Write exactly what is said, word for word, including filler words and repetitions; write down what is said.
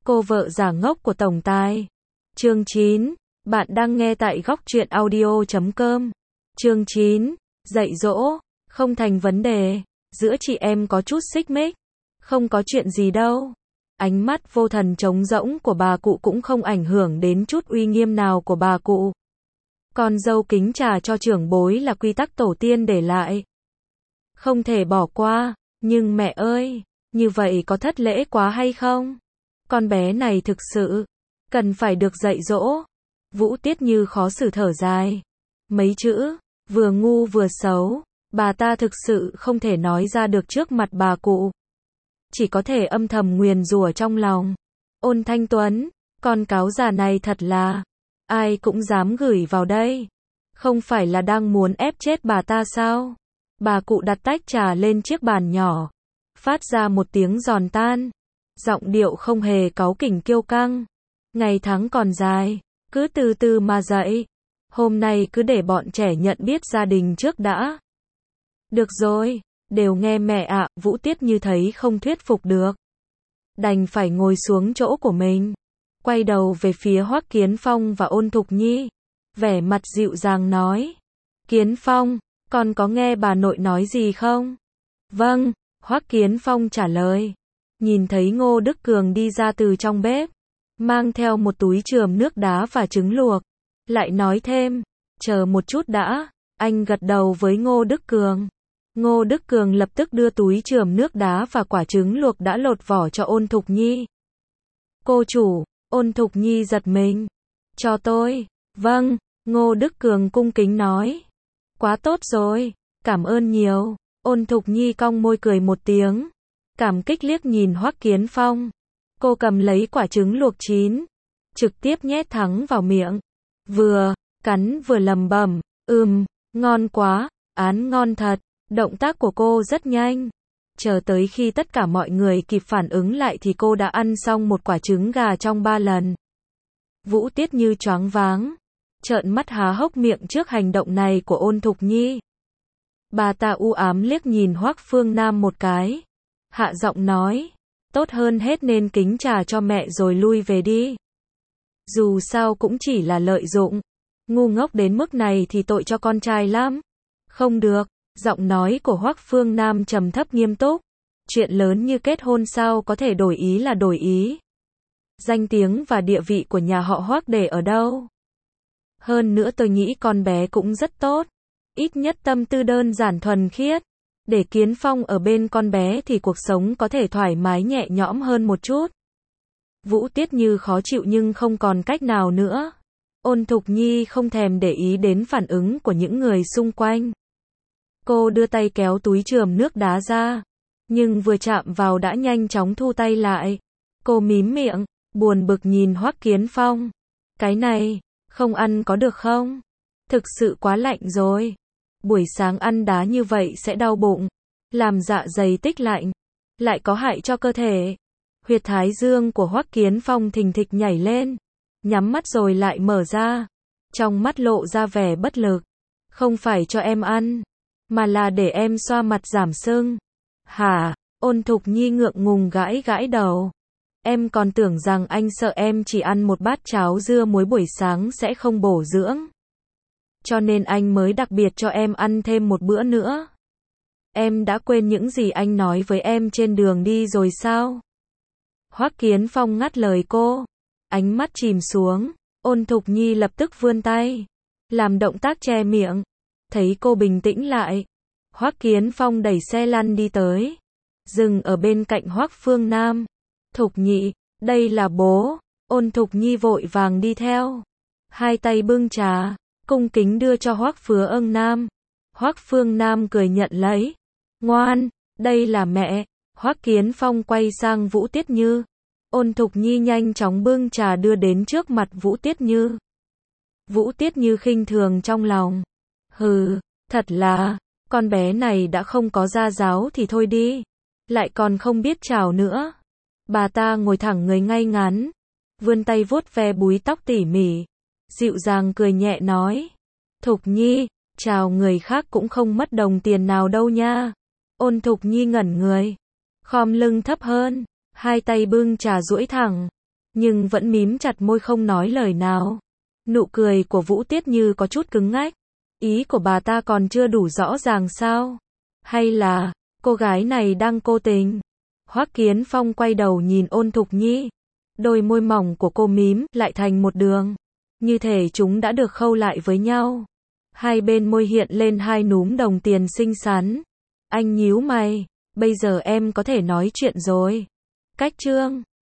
Cô vợ giả ngốc của tổng tài. Chương chín. Bạn đang nghe tại góc truyện audio chấm com. Chương chín. Dạy dỗ. Không thành vấn đề. Giữa chị em có chút xích mích. Không có chuyện gì đâu. Ánh mắt vô thần trống rỗng của bà cụ cũng không ảnh hưởng đến chút uy nghiêm nào của bà cụ. Con dâu kính trà cho trưởng bối là quy tắc tổ tiên để lại. Không thể bỏ qua, nhưng mẹ ơi, như vậy có thất lễ quá hay không? Con bé này thực sự cần phải được dạy dỗ. Vũ Tiết Như khó xử thở dài. Mấy chữ, vừa ngu vừa xấu, bà ta thực sự không thể nói ra được trước mặt bà cụ. Chỉ có thể âm thầm nguyền rủa trong lòng. Ôn Thanh Tuấn, con cáo già này thật là, ai cũng dám gửi vào đây. Không phải là đang muốn ép chết bà ta sao? Bà cụ đặt tách trà lên chiếc bàn nhỏ, phát ra một tiếng giòn tan. Giọng điệu không hề cáu kỉnh kiêu căng. Ngày tháng còn dài, cứ từ từ mà dạy. Hôm nay cứ để bọn trẻ nhận biết gia đình trước đã. Được rồi, đều nghe mẹ ạ. Vũ Tiết Như thấy không thuyết phục được, đành phải ngồi xuống chỗ của mình, quay đầu về phía Hoắc Kiến Phong và Ôn Thục Nhi, vẻ mặt dịu dàng nói: Kiến Phong, con có nghe bà nội nói gì không? Vâng, Hoắc Kiến Phong trả lời. Nhìn thấy Ngô Đức Cường đi ra từ trong bếp, mang theo một túi chườm nước đá và trứng luộc, lại nói thêm: chờ một chút đã. Anh gật đầu với Ngô Đức Cường. Ngô Đức Cường lập tức đưa túi chườm nước đá và quả trứng luộc đã lột vỏ cho Ôn Thục Nhi. Cô chủ. Ôn Thục Nhi giật mình. Cho tôi. Vâng, Ngô Đức Cường cung kính nói. Quá tốt rồi, cảm ơn nhiều. Ôn Thục Nhi cong môi cười một tiếng, cảm kích liếc nhìn Hoắc Kiến Phong. Cô cầm lấy quả trứng luộc chín, trực tiếp nhét thẳng vào miệng, vừa cắn vừa lẩm bẩm: ừm, ngon quá, án ngon thật. Động tác của cô rất nhanh. Chờ tới khi tất cả mọi người kịp phản ứng lại thì cô đã ăn xong một quả trứng gà trong ba lần. Vũ Tiết Như choáng váng, trợn mắt há hốc miệng trước hành động này của Ôn Thục Nhi. Bà ta u ám liếc nhìn Hoắc Phương Nam một cái, hạ giọng nói: tốt hơn hết nên kính trà cho mẹ rồi lui về đi. Dù sao cũng chỉ là lợi dụng, ngu ngốc đến mức này thì tội cho con trai lắm. Không được. Giọng nói của Hoắc Phương Nam trầm thấp nghiêm túc. Chuyện lớn như kết hôn sao có thể đổi ý là đổi ý. Danh tiếng và địa vị của nhà họ Hoắc để ở đâu? Hơn nữa tôi nghĩ con bé cũng rất tốt. Ít nhất tâm tư đơn giản thuần khiết. Để Kiến Phong ở bên con bé thì cuộc sống có thể thoải mái nhẹ nhõm hơn một chút. Vũ Tiết Như khó chịu nhưng không còn cách nào nữa. Ôn Thục Nhi không thèm để ý đến phản ứng của những người xung quanh. Cô đưa tay kéo túi chườm nước đá ra, nhưng vừa chạm vào đã nhanh chóng thu tay lại. Cô mím miệng, buồn bực nhìn Hoắc Kiến Phong. Cái này, không ăn có được không? Thực sự quá lạnh rồi. Buổi sáng ăn đá như vậy sẽ đau bụng, làm dạ dày tích lạnh, lại có hại cho cơ thể. Huyệt thái dương của Hoắc Kiến Phong thình thịch nhảy lên, nhắm mắt rồi lại mở ra. Trong mắt lộ ra vẻ bất lực. Không phải cho em ăn, mà là để em xoa mặt giảm sưng. Hả? Ôn Thục Nhi ngượng ngùng gãi gãi đầu. Em còn tưởng rằng anh sợ em chỉ ăn một bát cháo dưa muối buổi sáng sẽ không bổ dưỡng, cho nên anh mới đặc biệt cho em ăn thêm một bữa nữa. Em đã quên những gì anh nói với em trên đường đi rồi sao? Hoắc Kiến Phong ngắt lời cô. Ánh mắt chìm xuống. Ôn Thục Nhi lập tức vươn tay, làm động tác che miệng. Thấy cô bình tĩnh lại, Hoắc Kiến Phong đẩy xe lăn đi tới, dừng ở bên cạnh Hoắc Phương Nam. Thục Nhị, đây là bố. Ôn Thục Nhi vội vàng đi theo, hai tay bưng trà, cung kính đưa cho Hoắc Phương Nam. Hoắc Phương Nam cười nhận lấy. Ngoan, đây là mẹ. Hoắc Kiến Phong quay sang Vũ Tiết Như. Ôn Thục Nhi nhanh chóng bưng trà đưa đến trước mặt Vũ Tiết Như. Vũ Tiết Như khinh thường trong lòng. Hừ, thật là, con bé này đã không có gia giáo thì thôi đi, lại còn không biết chào nữa. Bà ta ngồi thẳng người ngay ngắn, vươn tay vuốt ve búi tóc tỉ mỉ, dịu dàng cười nhẹ nói: Thục Nhi, chào người khác cũng không mất đồng tiền nào đâu nha. Ôn Thục Nhi ngẩn người, khom lưng thấp hơn, hai tay bưng trà duỗi thẳng, nhưng vẫn mím chặt môi không nói lời nào. Nụ cười của Vũ Tiết Như có chút cứng ngách. Ý của bà ta còn chưa đủ rõ ràng sao? Hay là, cô gái này đang cố tình? Hoắc Kiến Phong quay đầu nhìn Ôn Thục Nhi. Đôi môi mỏng của cô mím lại thành một đường. Như thể chúng đã được khâu lại với nhau. Hai bên môi hiện lên hai núm đồng tiền xinh xắn. Anh nhíu mày. Bây giờ em có thể nói chuyện rồi. Cách chương